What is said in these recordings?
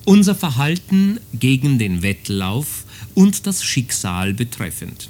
unser Verhalten gegen den Wettlauf und das Schicksal betreffend.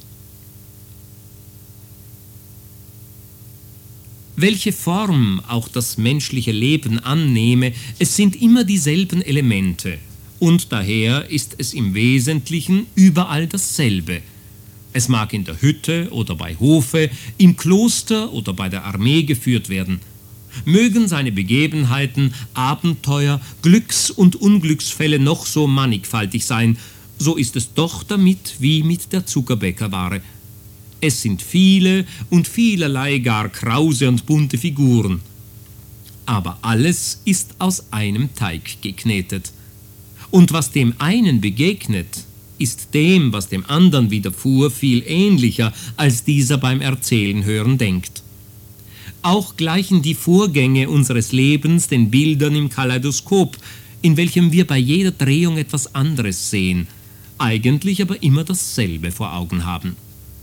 Welche Form auch das menschliche Leben annehme, es sind immer dieselben Elemente, und daher ist es im Wesentlichen überall dasselbe. Es mag in der Hütte oder bei Hofe, im Kloster oder bei der Armee geführt werden. Mögen seine Begebenheiten, Abenteuer, Glücks- und Unglücksfälle noch so mannigfaltig sein, so ist es doch damit wie mit der Zuckerbäckerware. Es sind viele und vielerlei gar krause und bunte Figuren. Aber alles ist aus einem Teig geknetet. Und was dem einen begegnet, ist dem, was dem anderen widerfuhr, viel ähnlicher, als dieser beim Erzählen hören denkt. Auch gleichen die Vorgänge unseres Lebens den Bildern im Kaleidoskop, in welchem wir bei jeder Drehung etwas anderes sehen, eigentlich aber immer dasselbe vor Augen haben.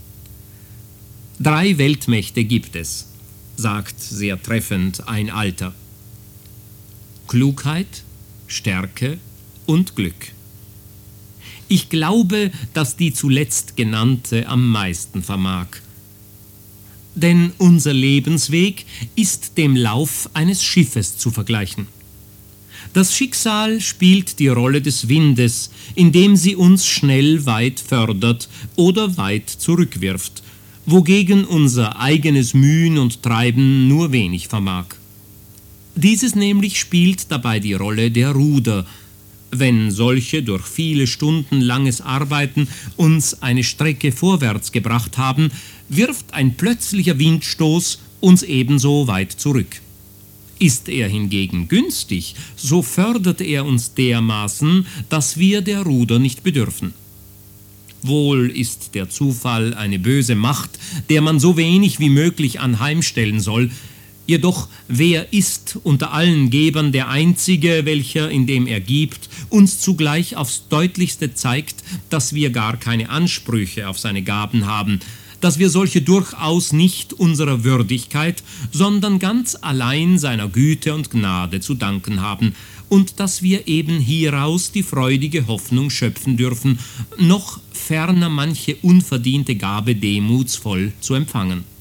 3 Weltmächte gibt es, sagt sehr treffend ein Alter: Klugheit, Stärke und Glück. Ich glaube, dass die zuletzt genannte am meisten vermag. Denn unser Lebensweg ist dem Lauf eines Schiffes zu vergleichen. Das Schicksal spielt die Rolle des Windes, indem sie uns schnell weit fördert oder weit zurückwirft, wogegen unser eigenes Mühen und Treiben nur wenig vermag. Dieses nämlich spielt dabei die Rolle der Ruder. Wenn solche durch viele Stunden langes Arbeiten uns eine Strecke vorwärts gebracht haben, wirft ein plötzlicher Windstoß uns ebenso weit zurück. Ist er hingegen günstig, so fördert er uns dermaßen, dass wir der Ruder nicht bedürfen. Wohl ist der Zufall eine böse Macht, der man so wenig wie möglich anheimstellen soll, jedoch wer ist unter allen Gebern der Einzige, welcher, indem er gibt, uns zugleich aufs deutlichste zeigt, dass wir gar keine Ansprüche auf seine Gaben haben, dass wir solche durchaus nicht unserer Würdigkeit, sondern ganz allein seiner Güte und Gnade zu danken haben, und dass wir eben hieraus die freudige Hoffnung schöpfen dürfen, noch ferner manche unverdiente Gabe demutsvoll zu empfangen.